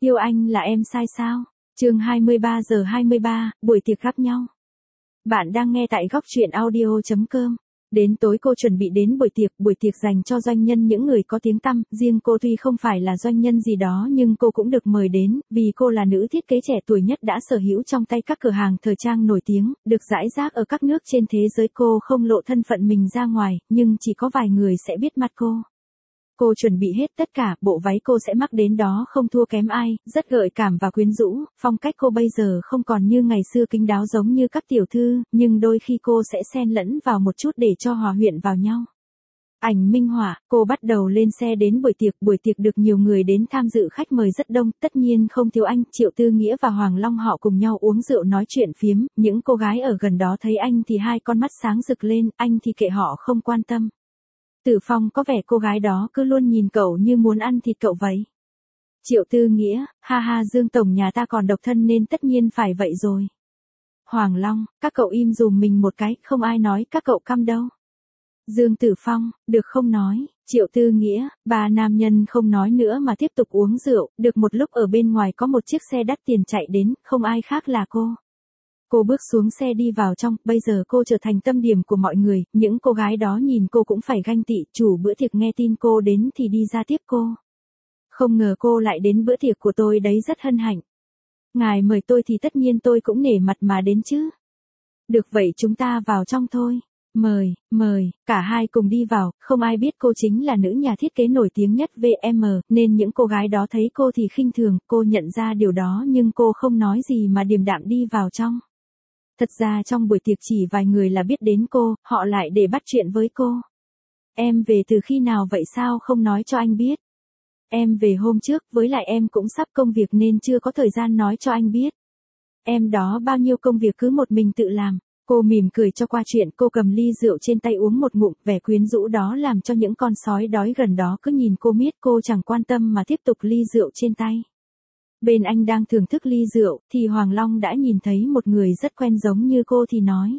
Yêu anh là em sai sao? Chương 23:23, buổi tiệc gặp nhau. Bạn đang nghe tại góc truyện audio.com. Đến tối cô chuẩn bị đến buổi tiệc dành cho doanh nhân những người có tiếng tăm, riêng cô tuy không phải là doanh nhân gì đó nhưng cô cũng được mời đến, vì cô là nữ thiết kế trẻ tuổi nhất đã sở hữu trong tay các cửa hàng thời trang nổi tiếng, được rải rác ở các nước trên thế giới. Cô không lộ thân phận mình ra ngoài, nhưng chỉ có vài người sẽ biết mặt cô. Cô chuẩn bị hết tất cả, bộ váy cô sẽ mắc đến đó không thua kém ai, rất gợi cảm và quyến rũ, phong cách cô bây giờ không còn như ngày xưa kín đáo giống như các tiểu thư, nhưng đôi khi cô sẽ xen lẫn vào một chút để cho hòa quyện vào nhau. Ảnh minh họa, cô bắt đầu lên xe đến buổi tiệc được nhiều người đến tham dự, khách mời rất đông, tất nhiên không thiếu anh, Triệu Tư Nghĩa và Hoàng Long họ cùng nhau uống rượu nói chuyện phiếm, những cô gái ở gần đó thấy anh thì hai con mắt sáng rực lên, anh thì kệ họ không quan tâm. Tử Phong có vẻ cô gái đó cứ luôn nhìn cậu như muốn ăn thịt cậu vậy. Triệu Tư Nghĩa, ha ha, Dương Tổng nhà ta còn độc thân nên tất nhiên phải vậy rồi. Hoàng Long, các cậu im dùm mình một cái, không ai nói các cậu câm đâu. Dương Tử Phong, được không nói. Triệu Tư Nghĩa, ba nam nhân không nói nữa mà tiếp tục uống rượu, được một lúc ở bên ngoài có một chiếc xe đắt tiền chạy đến, không ai khác là cô. Cô bước xuống xe đi vào trong, bây giờ cô trở thành tâm điểm của mọi người, những cô gái đó nhìn cô cũng phải ganh tị, chủ bữa tiệc nghe tin cô đến thì đi ra tiếp cô. Không ngờ cô lại đến bữa tiệc của tôi đấy, rất hân hạnh. Ngài mời tôi thì tất nhiên tôi cũng nể mặt mà đến chứ. Được vậy chúng ta vào trong thôi. Mời, cả hai cùng đi vào, không ai biết cô chính là nữ nhà thiết kế nổi tiếng nhất VM, nên những cô gái đó thấy cô thì khinh thường, cô nhận ra điều đó nhưng cô không nói gì mà điềm đạm đi vào trong. Thật ra trong buổi tiệc chỉ vài người là biết đến cô, họ lại để bắt chuyện với cô. Em về từ khi nào vậy, sao không nói cho anh biết? Em về hôm trước, với lại em cũng sắp công việc nên chưa có thời gian nói cho anh biết. Em đó bao nhiêu công việc cứ một mình tự làm. Cô mỉm cười cho qua chuyện, cô cầm ly rượu trên tay uống một ngụm, vẻ quyến rũ đó làm cho những con sói đói gần đó cứ nhìn cô miết, cô chẳng quan tâm mà tiếp tục ly rượu trên tay. Bên anh đang thưởng thức ly rượu, thì Hoàng Long đã nhìn thấy một người rất quen giống như cô thì nói.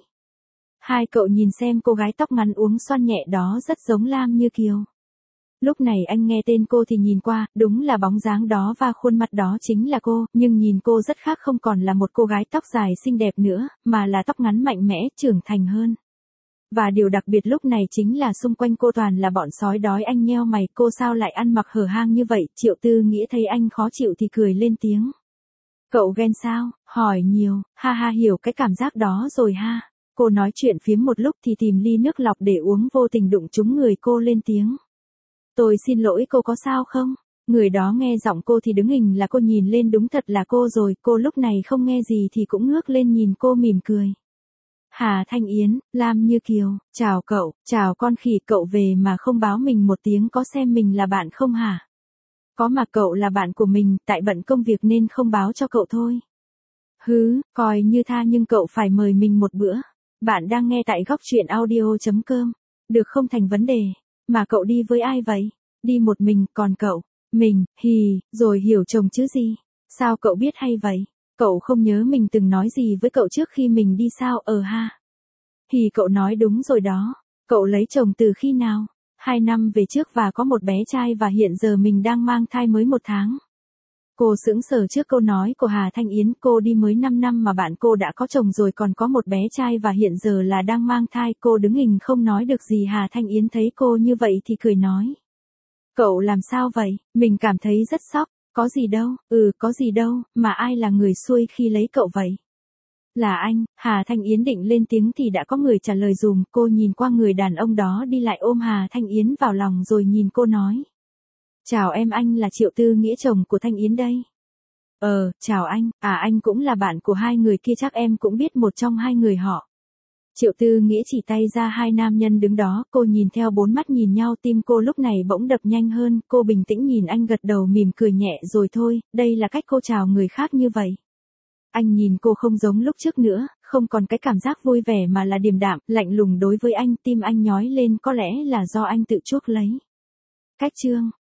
Hai cậu nhìn xem cô gái tóc ngắn uống xoăn nhẹ đó rất giống Lam Như Kiều. Lúc này anh nghe tên cô thì nhìn qua, đúng là bóng dáng đó và khuôn mặt đó chính là cô, nhưng nhìn cô rất khác, không còn là một cô gái tóc dài xinh đẹp nữa, mà là tóc ngắn mạnh mẽ, trưởng thành hơn. Và điều đặc biệt lúc này chính là xung quanh cô toàn là bọn sói đói. Anh nheo mày, cô sao lại ăn mặc hở hang như vậy? Triệu Tư Nghĩa thấy anh khó chịu thì cười lên tiếng. Cậu ghen sao? Hỏi nhiều, ha ha, hiểu cái cảm giác đó rồi ha. Cô nói chuyện phiếm một lúc thì tìm ly nước lọc để uống, vô tình đụng trúng người cô, lên tiếng. Tôi xin lỗi, cô có sao không? Người đó nghe giọng cô thì đứng hình là cô, nhìn lên đúng thật là cô rồi, cô lúc này không nghe gì thì cũng ngước lên nhìn cô mỉm cười. Hà Thanh Yến, Lam Như Kiều, chào cậu, chào con khỉ, cậu về mà không báo mình một tiếng, có xem mình là bạn không hả? Có mà cậu là bạn của mình, tại bận công việc nên không báo cho cậu thôi. Hứ, coi như tha nhưng cậu phải mời mình một bữa. Bạn đang nghe tại góc truyện audio.com. Được không, thành vấn đề. Mà cậu đi với ai vậy? Đi một mình, còn cậu? Mình, hì, rồi hiểu chồng chứ gì? Sao cậu biết hay vậy? Cậu không nhớ mình từng nói gì với cậu trước khi mình đi sao? Ha. Thì cậu nói đúng rồi đó. Cậu lấy chồng từ khi nào? 2 năm về trước và có một bé trai, và hiện giờ mình đang mang thai mới 1 tháng. Cô sững sờ trước câu nói của Hà Thanh Yến, cô đi mới 5 năm mà bạn cô đã có chồng rồi, còn có một bé trai và hiện giờ là đang mang thai. Cô đứng hình không nói được gì. Hà Thanh Yến thấy cô như vậy thì cười nói. Cậu làm sao vậy? Mình cảm thấy rất sốc. Có gì đâu, có gì đâu, mà ai là người xui khi lấy cậu vậy? Là anh. Hà Thanh Yến định lên tiếng thì đã có người trả lời dùm. Cô nhìn qua người đàn ông đó đi lại, ôm Hà Thanh Yến vào lòng rồi nhìn cô nói. Chào em, anh là Triệu Tư Nghĩa, chồng của Thanh Yến đây. Chào anh, anh cũng là bạn của hai người kia, chắc em cũng biết một trong hai người họ. Triệu Tư Nghĩa chỉ tay ra hai nam nhân đứng đó, cô nhìn theo, 4 mắt nhìn nhau, tim cô lúc này bỗng đập nhanh hơn, cô bình tĩnh nhìn anh, gật đầu mỉm cười nhẹ rồi thôi, đây là cách cô chào người khác như vậy. Anh nhìn cô không giống lúc trước nữa, không còn cái cảm giác vui vẻ mà là điềm đạm, lạnh lùng đối với anh, tim anh nhói lên, có lẽ là do anh tự chuốc lấy. Cách chương